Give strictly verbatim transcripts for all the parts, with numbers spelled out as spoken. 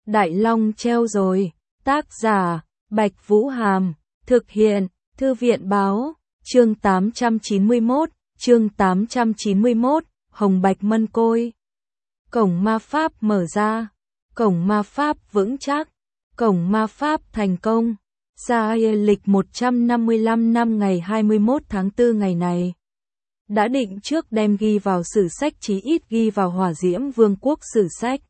Đại Long treo rồi. Tác giả, Bạch Vũ Hàm. Thực hiện, Thư viện Báo. Chương tám trăm chín mươi mốt, chương tám trăm chín mươi mốt, Hồng Bạch Mân Côi. Cổng ma pháp mở ra. Cổng ma pháp vững chắc. Cổng ma pháp thành công. Gia lịch một trăm năm mươi lăm năm ngày hai mươi mốt tháng tư ngày này. Đã định trước đem ghi vào sử sách, chí ít ghi vào Hỏa Diễm Vương quốc sử sách.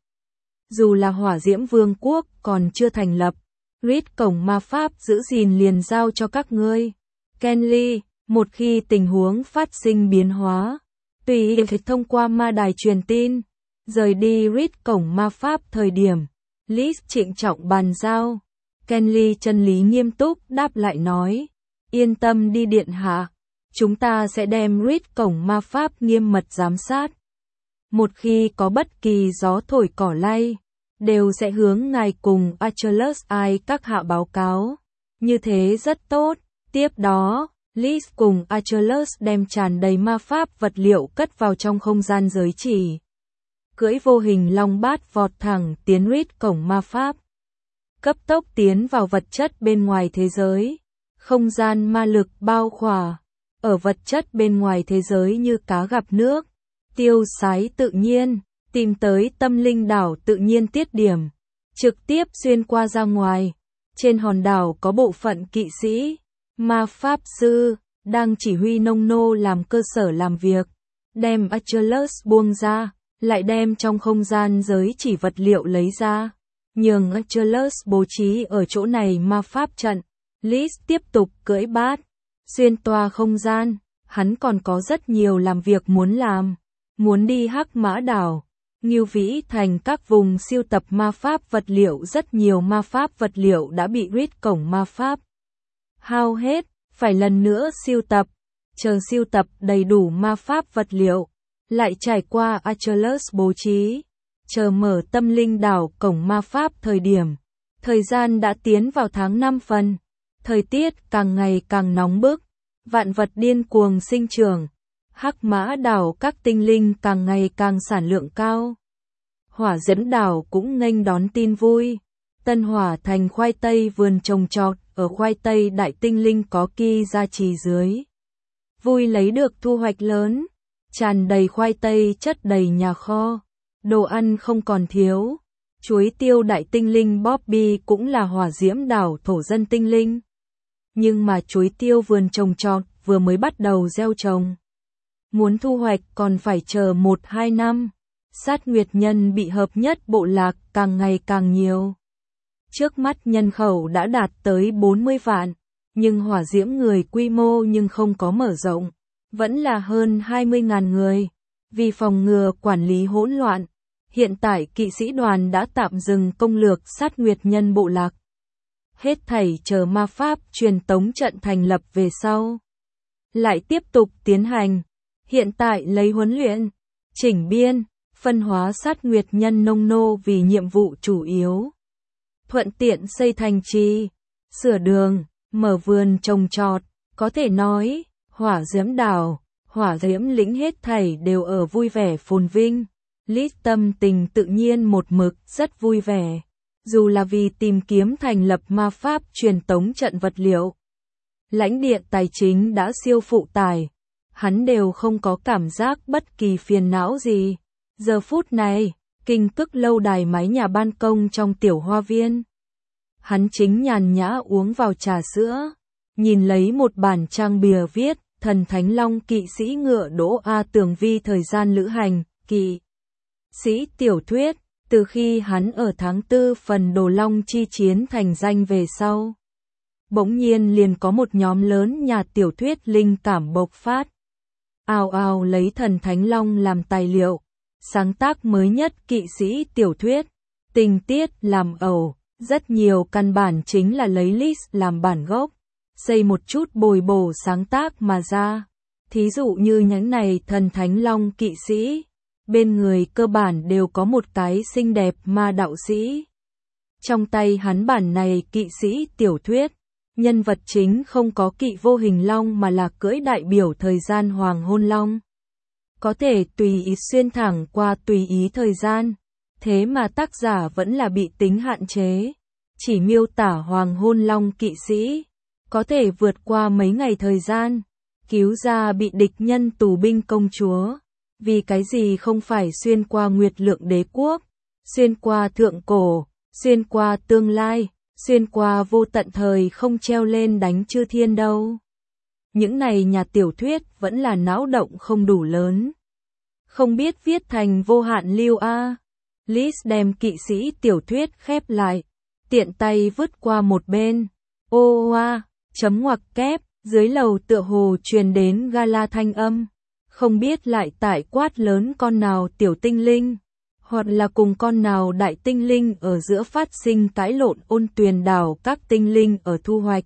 Dù là Hỏa Diễm Vương quốc còn chưa thành lập, Reed cổng ma pháp giữ gìn liền giao cho các ngươi. Kenly, một khi tình huống phát sinh biến hóa, tùy ý thông qua ma đài truyền tin, rời đi Reed cổng ma pháp thời điểm. Liz trịnh trọng bàn giao. Kenly chân lý nghiêm túc đáp lại nói, yên tâm đi điện hạ, chúng ta sẽ đem Reed cổng ma pháp nghiêm mật giám sát. Một khi có bất kỳ gió thổi cỏ lay, đều sẽ hướng ngài cùng Achilles ai các hạ báo cáo. Như thế rất tốt. Tiếp đó, Liz cùng Achilles đem tràn đầy ma pháp vật liệu cất vào trong không gian giới chỉ. Cưỡi vô hình long bát vọt thẳng tiến Reed cổng ma pháp. Cấp tốc tiến vào vật chất bên ngoài thế giới. Không gian ma lực bao khỏa. Ở vật chất bên ngoài thế giới như cá gặp nước. Tiêu sái tự nhiên. Tìm tới tâm linh đảo tự nhiên tiết điểm. Trực tiếp xuyên qua ra ngoài. Trên hòn đảo có bộ phận kỵ sĩ, ma pháp sư, đang chỉ huy nông nô làm cơ sở làm việc. Đem Achilles buông ra, lại đem trong không gian giới chỉ vật liệu lấy ra. Nhường Achilles bố trí ở chỗ này ma pháp trận. Liz tiếp tục cưỡi bát, xuyên toa không gian. Hắn còn có rất nhiều làm việc muốn làm. Muốn đi Hắc Mã đảo, Ngưu Vĩ thành các vùng siêu tập ma pháp vật liệu. Rất nhiều ma pháp vật liệu đã bị Reed cổng ma pháp hao hết, phải lần nữa siêu tập. Chờ siêu tập đầy đủ ma pháp vật liệu, lại trải qua Achilles bố trí. Chờ mở tâm linh đảo cổng ma pháp thời điểm. Thời gian đã tiến vào tháng năm phần. Thời tiết càng ngày càng nóng bức. Vạn vật điên cuồng sinh trưởng. Hắc Mã đảo các tinh linh càng ngày càng sản lượng cao. Hỏa Diễm đảo cũng nghênh đón tin vui. Tân Hỏa thành khoai tây vườn trồng trọt, ở khoai tây đại tinh linh có ki gia trì dưới. Vui lấy được thu hoạch lớn. Tràn đầy khoai tây chất đầy nhà kho. Đồ ăn không còn thiếu. Chuối tiêu đại tinh linh Bobby cũng là Hỏa Diễm đảo thổ dân tinh linh. Nhưng mà chuối tiêu vườn trồng trọt vừa mới bắt đầu gieo trồng. Muốn thu hoạch còn phải chờ một hai năm. Sát Nguyệt nhân bị hợp nhất bộ lạc càng ngày càng nhiều. Trước mắt nhân khẩu đã đạt tới bốn mươi vạn. Nhưng Hỏa Diễm người quy mô nhưng không có mở rộng. Vẫn là hơn hai mươi ngàn người. Vì phòng ngừa quản lý hỗn loạn, hiện tại kỵ sĩ đoàn đã tạm dừng công lược Sát Nguyệt nhân bộ lạc. Hết thảy chờ ma pháp truyền tống trận thành lập về sau. Lại tiếp tục tiến hành. Hiện tại lấy huấn luyện, chỉnh biên, phân hóa Sát Nguyệt nhân nông nô vì nhiệm vụ chủ yếu. Thuận tiện xây thành trì, sửa đường, mở vườn trồng trọt. Có thể nói, Hỏa Diễm đảo, Hỏa Diễm lĩnh hết thảy đều ở vui vẻ phồn vinh. Liz tâm tình tự nhiên một mực rất vui vẻ. Dù là vì tìm kiếm thành lập ma pháp truyền tống trận vật liệu. Lãnh địa tài chính đã siêu phụ tải. Hắn đều không có cảm giác bất kỳ phiền não gì. Giờ phút này, Kinh Cức lâu đài mái nhà ban công trong tiểu hoa viên. Hắn chính nhàn nhã uống vào trà sữa. Nhìn lấy một bản trang bìa viết, Thần Thánh Long kỵ sĩ ngựa đỗ A tường vi thời gian lữ hành, kỵ sĩ tiểu thuyết. Từ khi hắn ở tháng tư phần Đồ Long chi chiến thành danh về sau. Bỗng nhiên liền có một nhóm lớn nhà tiểu thuyết linh cảm bộc phát. Ào ào lấy Thần Thánh Long làm tài liệu. Sáng tác mới nhất kỵ sĩ tiểu thuyết. Tình tiết làm ẩu. Rất nhiều căn bản chính là lấy Liz làm bản gốc. Xây một chút bồi bổ sáng tác mà ra. Thí dụ như những này Thần Thánh Long kỵ sĩ. Bên người cơ bản đều có một cái xinh đẹp ma đạo sĩ. Trong tay hắn bản này kỵ sĩ tiểu thuyết. Nhân vật chính không có kỵ vô hình long mà là cưỡi đại biểu thời gian hoàng hôn long. Có thể tùy ý xuyên thẳng qua tùy ý thời gian. Thế mà tác giả vẫn là bị tính hạn chế. Chỉ miêu tả hoàng hôn long kỵ sĩ, có thể vượt qua mấy ngày thời gian, cứu ra bị địch nhân tù binh công chúa. Vì cái gì không phải xuyên qua Nguyệt Lượng Đế Quốc, xuyên qua thượng cổ, xuyên qua tương lai, xuyên qua vô tận thời không treo lên đánh chư thiên đâu. Những này nhà tiểu thuyết vẫn là não động không đủ lớn. Không biết viết thành vô hạn lưu a. Liz đem kỵ sĩ tiểu thuyết khép lại, tiện tay vứt qua một bên. Ô oa, chấm ngoặc kép, dưới lầu tựa hồ truyền đến gala thanh âm. Không biết lại tại quát lớn con nào tiểu tinh linh, hoặc là cùng con nào đại tinh linh ở giữa phát sinh cãi lộn ôn tuyền đảo các tinh linh ở thu hoạch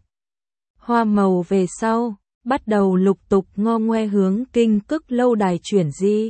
hoa màu về sau, bắt đầu lục tục ngo ngoe hướng kinh cức lâu đài chuyển di.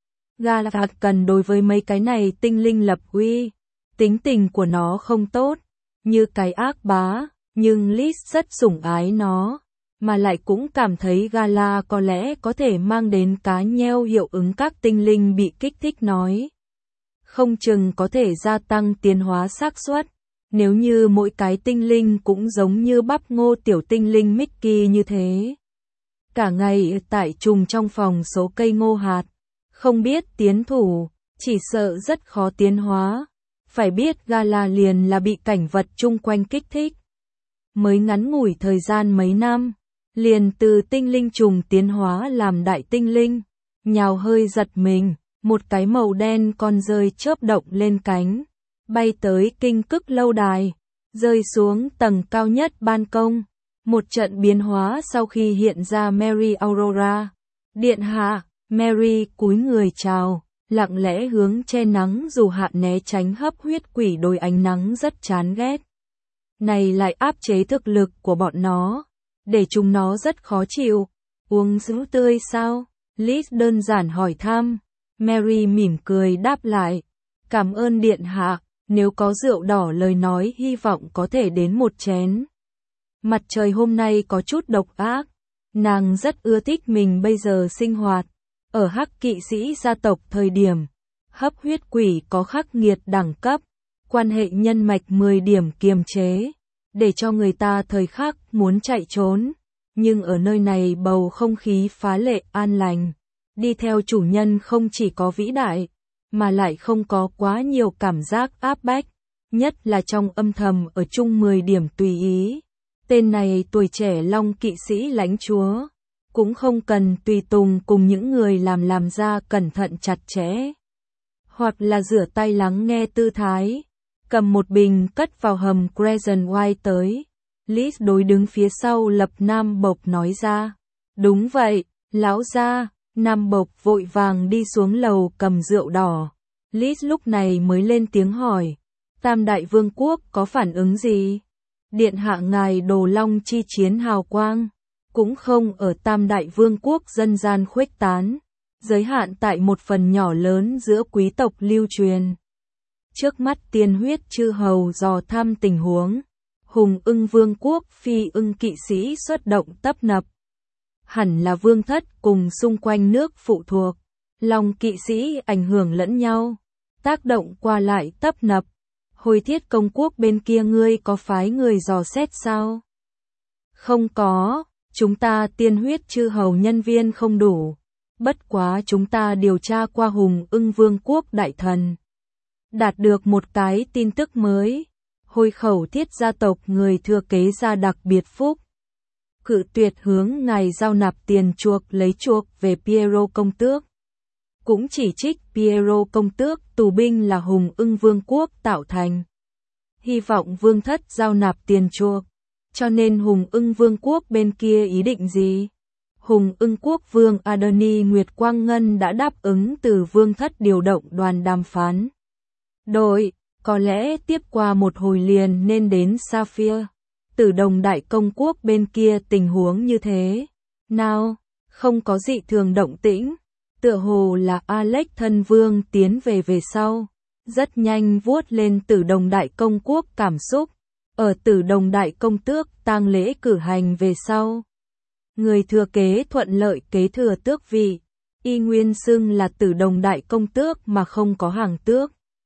Gala cần đối với mấy cái này tinh linh lập uy, tính tình của nó không tốt, như cái ác bá, nhưng Liz rất sủng ái nó, mà lại cũng cảm thấy Gala có lẽ có thể mang đến cá nheo hiệu ứng các tinh linh bị kích thích nói. Không chừng có thể gia tăng tiến hóa xác suất, nếu như mỗi cái tinh linh cũng giống như bắp ngô tiểu tinh linh Mickey như thế. Cả ngày tại trùng trong phòng số cây ngô hạt, không biết tiến thủ, chỉ sợ rất khó tiến hóa. Phải biết Gala liền là bị cảnh vật chung quanh kích thích. Mới ngắn ngủi thời gian mấy năm, liền từ tinh linh trùng tiến hóa làm đại tinh linh, nhào hơi giật mình, một cái màu đen con rơi chớp động lên cánh, bay tới kinh cức lâu đài, rơi xuống tầng cao nhất ban công. Một trận biến hóa sau khi hiện ra Mary Aurora. Điện hạ, Mary cúi người chào, lặng lẽ hướng che nắng dù hạn né tránh hấp huyết quỷ đôi ánh nắng rất chán ghét. Này lại áp chế thực lực của bọn nó, để chúng nó rất khó chịu. Uống sữa tươi sao? Liz đơn giản hỏi thăm. Mary mỉm cười đáp lại. Cảm ơn điện hạ, nếu có rượu đỏ lời nói hy vọng có thể đến một chén. Mặt trời hôm nay có chút độc ác, nàng rất ưa thích mình bây giờ sinh hoạt. Ở hắc kỵ sĩ gia tộc thời điểm, hấp huyết quỷ có khắc nghiệt đẳng cấp, quan hệ nhân mạch mười điểm kiềm chế, để cho người ta thời khắc muốn chạy trốn. Nhưng ở nơi này bầu không khí phá lệ an lành, đi theo chủ nhân không chỉ có vĩ đại, mà lại không có quá nhiều cảm giác áp bách, nhất là trong âm thầm ở chung mười điểm tùy ý. Tên này tuổi trẻ long kỵ sĩ lãnh chúa, cũng không cần tùy tùng cùng những người làm làm ra cẩn thận chặt chẽ, hoặc là rửa tay lắng nghe tư thái, cầm một bình cất vào hầm Crescent White tới. Liz đối đứng phía sau lập Nam Bộc nói ra. Đúng vậy, lão gia. Nam Bộc vội vàng đi xuống lầu cầm rượu đỏ. Liz lúc này mới lên tiếng hỏi. Tam Đại Vương quốc có phản ứng gì? Điện hạ ngài đồ long chi chiến hào quang, cũng không ở Tam Đại Vương quốc dân gian khuếch tán, giới hạn tại một phần nhỏ lớn giữa quý tộc lưu truyền. Trước mắt Tiên Huyết chư hầu dò thăm tình huống, Hùng Ưng Vương quốc phi ưng kỵ sĩ xuất động tấp nập. Hẳn là vương thất cùng xung quanh nước phụ thuộc, long kỵ sĩ ảnh hưởng lẫn nhau, tác động qua lại tấp nập. Hồi Thiết công quốc bên kia ngươi có phái người dò xét sao? Không có, chúng ta Tiên Huyết chư hầu nhân viên không đủ. Bất quá chúng ta điều tra qua Hùng Ưng Vương quốc đại thần, đạt được một cái tin tức mới. Hồi Khẩu Thiết gia tộc người thừa kế gia đặc biệt phúc, cự tuyệt hướng ngài giao nạp tiền chuộc lấy chuộc về Piero công tước. Cũng chỉ trích Piero công tước tù binh là Hùng Ưng Vương quốc tạo thành. Hy vọng vương thất giao nạp tiền chuộc. Cho nên Hùng Ưng Vương quốc bên kia ý định gì? Hùng Ưng quốc vương Adoni Nguyệt Quang Ngân đã đáp ứng từ vương thất điều động đoàn đàm phán. Đội, có lẽ tiếp qua một hồi liền nên đến Sapphire. Tử Đồng Đại Công quốc bên kia tình huống như thế nào? Không có dị thường động tĩnh. Tựa hồ là Alex thân vương tiến về về sau, rất nhanh vuốt lên Tử Đồng Đại Công quốc cảm xúc. Ở Tử Đồng Đại Công tước tang lễ cử hành về sau, người thừa kế thuận lợi kế thừa tước vị, y nguyên xưng là Tử Đồng Đại Công tước mà không có hàng tước.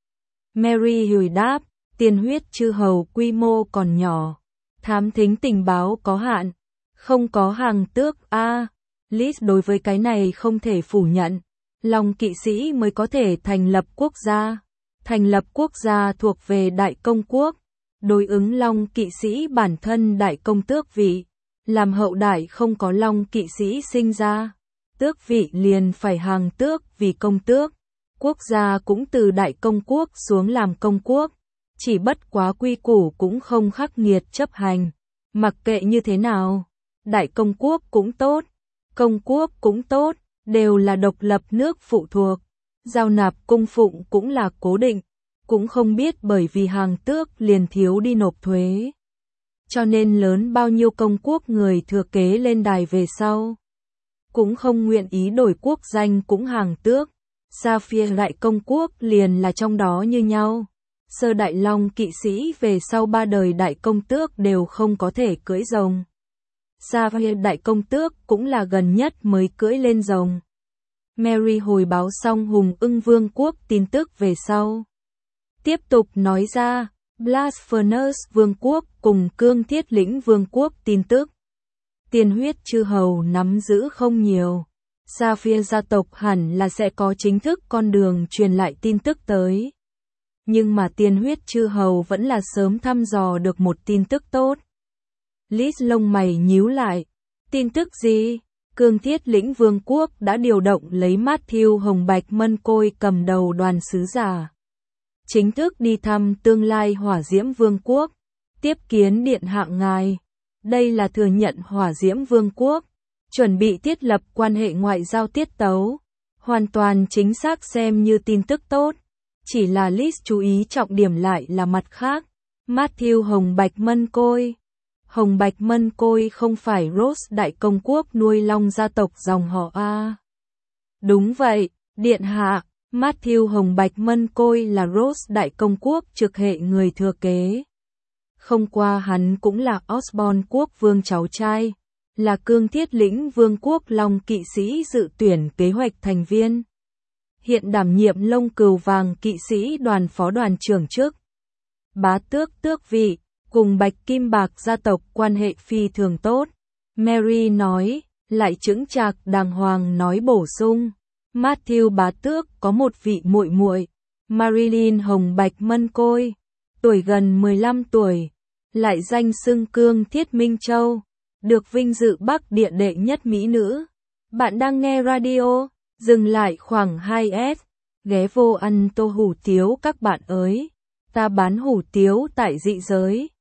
Mary hồi đáp, tiền huyết chư hầu quy mô còn nhỏ. Thám thính tình báo có hạn. Không có hàng tước a. À, Liz đối với cái này không thể phủ nhận. Long kỵ sĩ mới có thể thành lập quốc gia. Thành lập quốc gia thuộc về đại công quốc. Đối ứng long kỵ sĩ bản thân đại công tước vị. Làm hậu đại không có long kỵ sĩ sinh ra. Tước vị liền phải hàng tước vì công tước. Quốc gia cũng từ đại công quốc xuống làm công quốc. Chỉ bất quá quy củ cũng không khắc nghiệt chấp hành. Mặc kệ như thế nào, đại công quốc cũng tốt, công quốc cũng tốt, đều là độc lập nước phụ thuộc. Giao nạp cung phụng cũng là cố định, cũng không biết bởi vì hàng tước liền thiếu đi nộp thuế. Cho nên lớn bao nhiêu công quốc người thừa kế lên đài về sau. Cũng không nguyện ý đổi quốc danh cũng hàng tước. Sapphire đại công quốc liền là trong đó như nhau. Sơ đại long kỵ sĩ về sau ba đời đại công tước đều không có thể cưỡi rồng. Sapphire đại công tước cũng là gần nhất mới cưỡi lên rồng. Mary hồi báo xong Hùng Ưng Vương quốc tin tức về sau. Tiếp tục nói ra, Blasphemous Vương quốc cùng Cương Thiết Lĩnh Vương quốc tin tức. Tiền huyết chư hầu nắm giữ không nhiều. Sapphire gia tộc hẳn là sẽ có chính thức con đường truyền lại tin tức tới. Nhưng mà tiền huyết chư hầu vẫn là sớm thăm dò được một tin tức tốt. Liz lông mày nhíu lại. Tin tức gì? Cương Thiết Lĩnh Vương quốc đã điều động lấy Matthew Hồng Bạch Mân Côi cầm đầu đoàn sứ giả. Chính thức đi thăm tương lai Hỏa Diễm Vương quốc. Tiếp kiến điện hạ ngài. Đây là thừa nhận Hỏa Diễm Vương quốc. Chuẩn bị thiết lập quan hệ ngoại giao tiết tấu. Hoàn toàn chính xác xem như tin tức tốt. Chỉ là Liz chú ý trọng điểm lại là mặt khác. Matthew Hồng Bạch Mân Côi. Hồng Bạch Mân Côi không phải Rose đại công quốc nuôi long gia tộc dòng họ A. Đúng vậy, điện hạ, Matthew Hồng Bạch Mân Côi là Rose đại công quốc trực hệ người thừa kế. Không qua hắn cũng là Osborne quốc vương cháu trai, là Cương Thiết Lĩnh Vương quốc long kỵ sĩ dự tuyển kế hoạch thành viên. Hiện đảm nhiệm lông cừu vàng kỵ sĩ đoàn phó đoàn trưởng chức. Bá tước tước vị, cùng Bạch Kim Bạc gia tộc quan hệ phi thường tốt. Mary nói, lại chững chạc đàng hoàng nói bổ sung. Matthew bá tước có một vị muội muội, Marilyn Hồng Bạch Mân Côi, tuổi gần mười lăm tuổi, lại danh xưng Cương Thiết Minh Châu, được vinh dự Bắc Địa đệ nhất mỹ nữ. Bạn đang nghe radio, dừng lại khoảng hai s, ghé vô ăn tô hủ tiếu các bạn ơi, ta bán hủ tiếu tại dị giới.